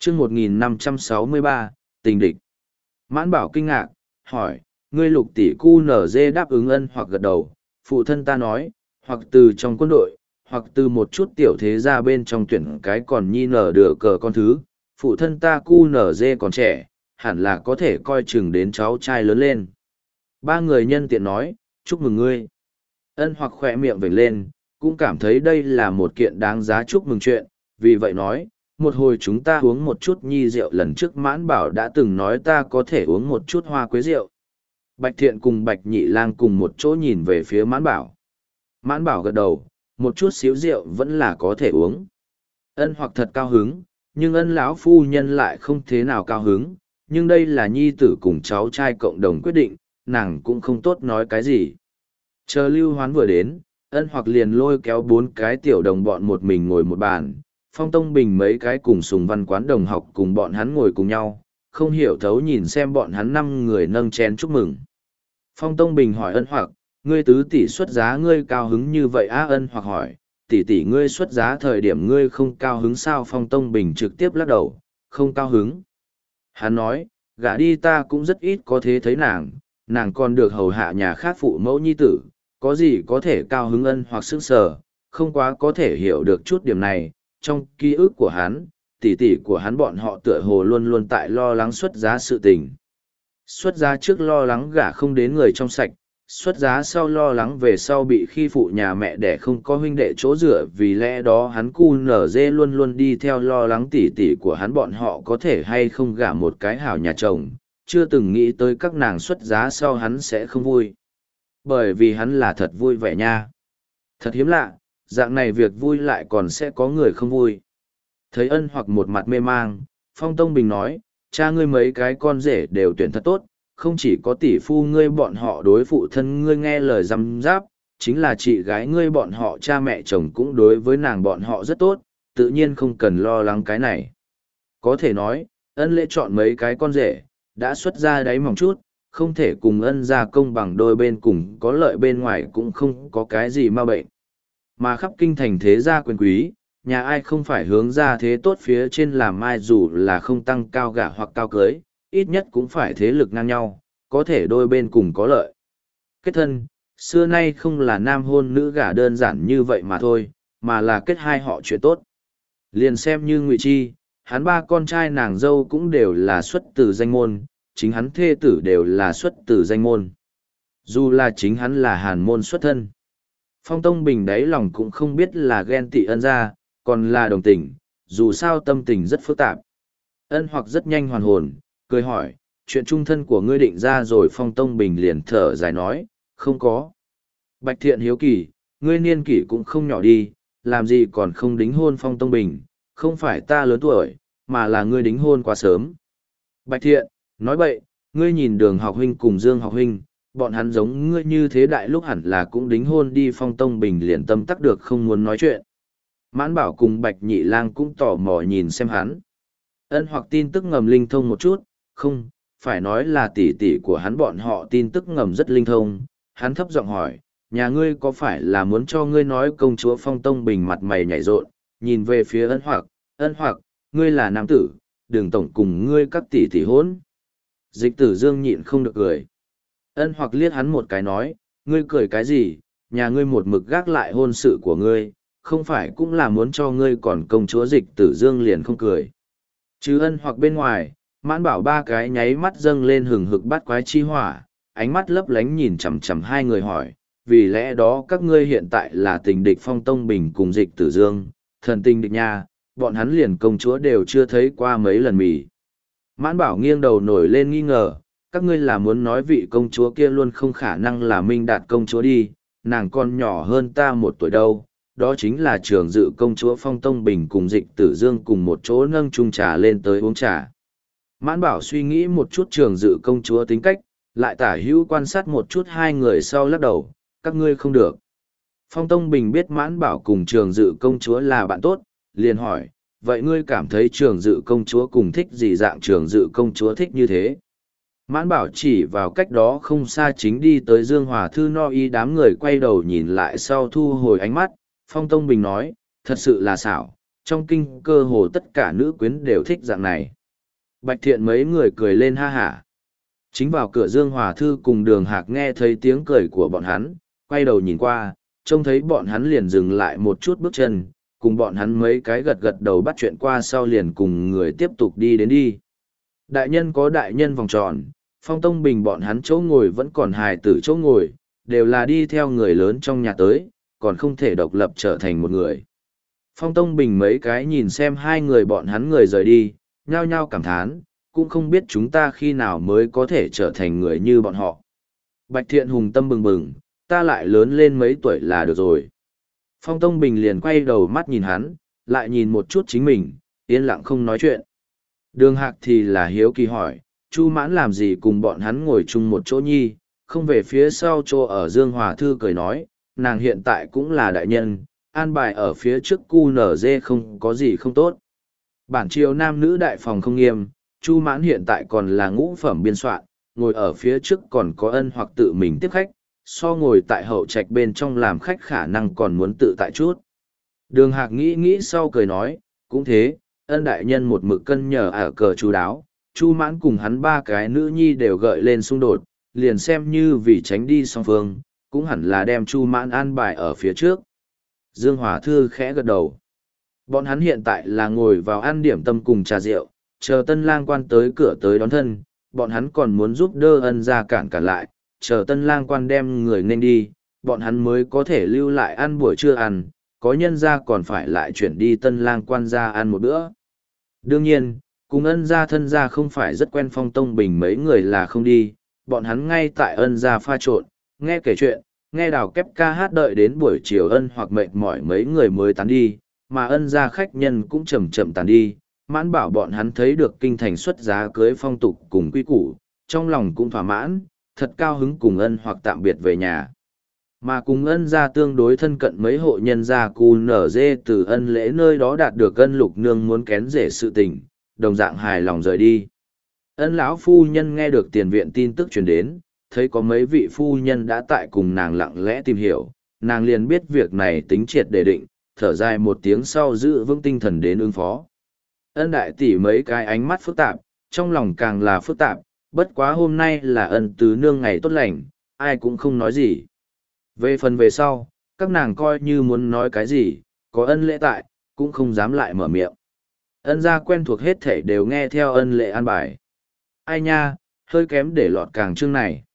chương 1563, tình địch. Mãn Bảo kinh ngạc, hỏi, ngươi Lục tỷ cu nở dê đáp ứng ân hoặc gật đầu, phụ thân ta nói, hoặc từ trong quân đội, hoặc từ một chút tiểu thế gia bên trong tuyển cái còn nhi nở được cờ con thứ, phụ thân ta cu nở dê còn trẻ, hẳn là có thể coi chừng đến cháu trai lớn lên. Ba người nhân tiện nói, chúc mừng ngươi. Ân hoặc khỏe miệng vểnh lên, cũng cảm thấy đây là một kiện đáng giá chúc mừng chuyện, vì vậy nói, một hồi chúng ta uống một chút nhi rượu, lần trước Mãn Bảo đã từng nói ta có thể uống một chút hoa quế rượu. Bạch Thiện cùng Bạch Nhị Lang cùng một chỗ nhìn về phía Mãn Bảo. Mãn Bảo gật đầu, một chút xíu rượu vẫn là có thể uống. Ân hoặc thật cao hứng, nhưng ân lão phu nhân lại không thế nào cao hứng, nhưng đây là nhi tử cùng cháu trai cộng đồng quyết định, nàng cũng không tốt nói cái gì. Chờ Lưu Hoán vừa đến, ân hoặc liền lôi kéo 4 cái tiểu đồng bọn một mình ngồi một bàn, Phong Tông Bình mấy cái cùng Sùng Văn Quán đồng học cùng bọn hắn ngồi cùng nhau, không hiểu thấu nhìn xem bọn hắn 5 người nâng chén chúc mừng. Phong Tông Bình hỏi ân hoặc, ngươi tứ tỷ xuất giá ngươi cao hứng như vậy á? Ân hoặc hỏi, tỷ tỷ ngươi xuất giá thời điểm ngươi không cao hứng sao? Phong Tông Bình trực tiếp lắc đầu, không cao hứng. Hắn nói, gả đi ta cũng rất ít có thế thấy nàng còn được hầu hạ nhà khác phụ mẫu nhi tử, có gì có thể cao hứng? Ân hoặc sững sờ, không quá có thể hiểu được chút điểm này, trong ký ức của hắn, tỷ tỷ của hắn bọn họ tựa hồ luôn luôn tại lo lắng xuất giá sự tình. Xuất giá trước lo lắng gả không đến người trong sạch, xuất giá sau lo lắng về sau bị khi phụ nhà mẹ đẻ không có huynh đệ chỗ dựa, vì lẽ đó hắn cu nở dê luôn luôn đi theo lo lắng tỷ tỷ của hắn bọn họ có thể hay không gả một cái hảo nhà chồng, chưa từng nghĩ tới các nàng xuất giá sau hắn sẽ không vui. Bởi vì hắn là thật vui vẻ nha. Thật hiếm lạ, dạng này việc vui lại còn sẽ có người không vui. Thấy ân hoặc một mặt mê mang, Phong Tông Bình nói, cha ngươi mấy cái con rể đều tuyển thật tốt, không chỉ có tỷ phu ngươi bọn họ đối phụ thân ngươi nghe lời răm giáp, chính là chị gái ngươi bọn họ cha mẹ chồng cũng đối với nàng bọn họ rất tốt, tự nhiên không cần lo lắng cái này. Có thể nói, ân lễ chọn mấy cái con rể, đã xuất ra đáy mỏng chút, không thể cùng ân gia công bằng đôi bên cùng có lợi bên ngoài cũng không có cái gì ma bệnh. Mà khắp kinh thành thế gia quyền quý, nhà ai không phải hướng ra thế tốt phía trên làm ai, dù là không tăng cao gả hoặc cao cưới, ít nhất cũng phải thế lực ngang nhau, có thể đôi bên cùng có lợi. Kết thân, xưa nay không là nam hôn nữ gả đơn giản như vậy mà thôi, mà là kết hai họ chuyện tốt. Liền xem như Ngụy Chi, hắn 3 con trai nàng dâu cũng đều là xuất từ danh môn, chính hắn thê tử đều là xuất từ danh môn. Dù là chính hắn là hàn môn xuất thân. Phong Tông Bình đáy lòng cũng không biết là ghen tị ân gia, còn là đồng tình, dù sao tâm tình rất phức tạp. Ân hoặc rất nhanh hoàn hồn, cười hỏi, chuyện trung thân của ngươi định ra rồi? Phong Tông Bình liền thở dài nói, không có. Bạch Thiện hiếu kỳ, ngươi niên kỷ cũng không nhỏ đi, làm gì còn không đính hôn? Phong Tông Bình, không phải ta lớn tuổi, mà là ngươi đính hôn quá sớm. Bạch Thiện, nói bậy, ngươi nhìn Đường học huynh cùng Dương học huynh, bọn hắn giống ngươi như thế đại lúc hẳn là cũng đính hôn đi. Phong Tông Bình liền tâm tắc được không muốn nói chuyện. Mãn Bảo cùng Bạch Nhị Lang cũng tò mò nhìn xem hắn. Ân hoặc tin tức ngầm linh thông một chút, không, phải nói là tỷ tỷ của hắn bọn họ tin tức ngầm rất linh thông. Hắn thấp giọng hỏi, nhà ngươi có phải là muốn cho ngươi nói công chúa? Phong Tông Bình mặt mày nhảy rộn, nhìn về phía ân hoặc, ngươi là nam tử, đừng tổng cùng ngươi các tỷ tỷ hôn. Dịch Tử Dương nhịn không được cười. Ân hoặc liếc hắn một cái nói, ngươi cười cái gì, nhà ngươi một mực gác lại hôn sự của ngươi, không phải cũng là muốn cho ngươi còn công chúa? Dịch Tử Dương liền không cười. Chứ ân hoặc bên ngoài, Mãn Bảo 3 cái nháy mắt dâng lên hừng hực bát quái chi hỏa, ánh mắt lấp lánh nhìn chằm chằm 2 người hỏi, vì lẽ đó các ngươi hiện tại là tình địch? Phong Tông Bình cùng Dịch Tử Dương, thần tình địch nha, bọn hắn liền công chúa đều chưa thấy qua mấy lần mì. Mãn Bảo nghiêng đầu nổi lên nghi ngờ, các ngươi là muốn nói vị công chúa kia luôn không khả năng là Minh Đạt công chúa đi, nàng còn nhỏ hơn ta 1 tuổi đâu, đó chính là Trường Dự công chúa. Phong Tông Bình cùng Dịch Tử Dương cùng một chỗ nâng chung trà lên tới uống trà. Mãn Bảo suy nghĩ một chút Trường Dự công chúa tính cách, lại tả hữu quan sát một chút 2 người sau lắc đầu, các ngươi không được. Phong Tông Bình biết Mãn Bảo cùng Trường Dự công chúa là bạn tốt, liền hỏi, vậy ngươi cảm thấy Trường Dự công chúa cùng thích gì dạng Trường Dự công chúa thích như thế? Mãn Bảo chỉ vào cách đó không xa chính đi tới Dương Hòa Thư No Y, đám người quay đầu nhìn lại sau thu hồi ánh mắt. Phong Tông Bình nói, thật sự là xảo, trong kinh cơ hồ tất cả nữ quyến đều thích dạng này. Bạch Thiện mấy người cười lên ha hả. Chính vào cửa Dương Hòa Thư cùng Đường Hạc nghe thấy tiếng cười của bọn hắn, quay đầu nhìn qua, trông thấy bọn hắn liền dừng lại một chút bước chân, cùng bọn hắn mấy cái gật gật đầu bắt chuyện qua sau liền cùng người tiếp tục đi đến đi. Đại nhân có đại nhân vòng tròn, Phong Tông Bình bọn hắn chỗ ngồi vẫn còn hài tử chỗ ngồi, đều là đi theo người lớn trong nhà tới, còn không thể độc lập trở thành một người. Phong Tông Bình mấy cái nhìn xem hai người bọn hắn người rời đi, nhao nhao cảm thán, cũng không biết chúng ta khi nào mới có thể trở thành người như bọn họ. Bạch Thiện hùng tâm bừng bừng, ta lại lớn lên mấy tuổi là được rồi. Phong Tông Bình liền quay đầu mắt nhìn hắn, lại nhìn một chút chính mình, yên lặng không nói chuyện. Đường Hạc thì là hiếu kỳ hỏi, Chu Mãn làm gì cùng bọn hắn ngồi chung một chỗ nhi, không về phía sau chỗ ở Dương Hòa Thư cười nói, nàng hiện tại cũng là đại nhân, an bài ở phía trước QNZ không có gì không tốt. Bản triều nam nữ đại phòng không nghiêm, Chu Mãn hiện tại còn là ngũ phẩm biên soạn, ngồi ở phía trước còn có ân hoặc tự mình tiếp khách, so ngồi tại hậu trạch bên trong làm khách khả năng còn muốn tự tại chút. Đường Hạc nghĩ sau cười nói, cũng thế, ân đại nhân một mực cân nhờ ở cờ chú đáo, Chu Mãn cùng hắn ba cái nữ nhi đều gợi lên xung đột, liền xem như vì tránh đi song phương, cũng hẳn là đem Chu Mãn an bài ở phía trước. Dương Hòa Thư khẽ gật đầu. Bọn hắn hiện tại là ngồi vào ăn điểm tâm cùng trà rượu, chờ tân lang quan tới cửa tới đón thân, bọn hắn còn muốn giúp đỡ ân ra cản lại, chờ tân lang quan đem người nên đi, bọn hắn mới có thể lưu lại ăn buổi trưa ăn, có nhân ra còn phải lại chuyển đi tân lang quan ra ăn một bữa. Đương nhiên, cùng ân gia thân gia không phải rất quen Phong Tông Bình mấy người là không đi, bọn hắn ngay tại ân gia pha trộn, nghe kể chuyện, nghe đào kép ca hát đợi đến buổi chiều ân hoặc mệt mỏi mấy người mới tán đi, mà ân gia khách nhân cũng chậm chậm tán đi, mãn bảo bọn hắn thấy được kinh thành xuất giá cưới phong tục cùng quy củ, trong lòng cũng thỏa mãn, thật cao hứng cùng ân hoặc tạm biệt về nhà. Mà cùng ân gia tương đối thân cận mấy hộ nhân gia cu nở dê từ ân lễ nơi đó đạt được ân lục nương muốn kén rể sự tình, đồng dạng hài lòng rời đi. Ân lão phu nhân nghe được tiền viện tin tức truyền đến, thấy có mấy vị phu nhân đã tại cùng nàng lặng lẽ tìm hiểu, nàng liền biết việc này tính triệt để định, thở dài một tiếng sau giữ vững tinh thần đến ứng phó. Ân đại tỷ mấy cái ánh mắt phức tạp, trong lòng càng là phức tạp, bất quá hôm nay là ân tứ nương ngày tốt lành, ai cũng không nói gì. Về phần về sau, các nàng coi như muốn nói cái gì, có ân lễ tại, cũng không dám lại mở miệng. Ân gia quen thuộc hết thể đều nghe theo ân lệ an bài. Ai nha, hơi kém để lọt càng chương này.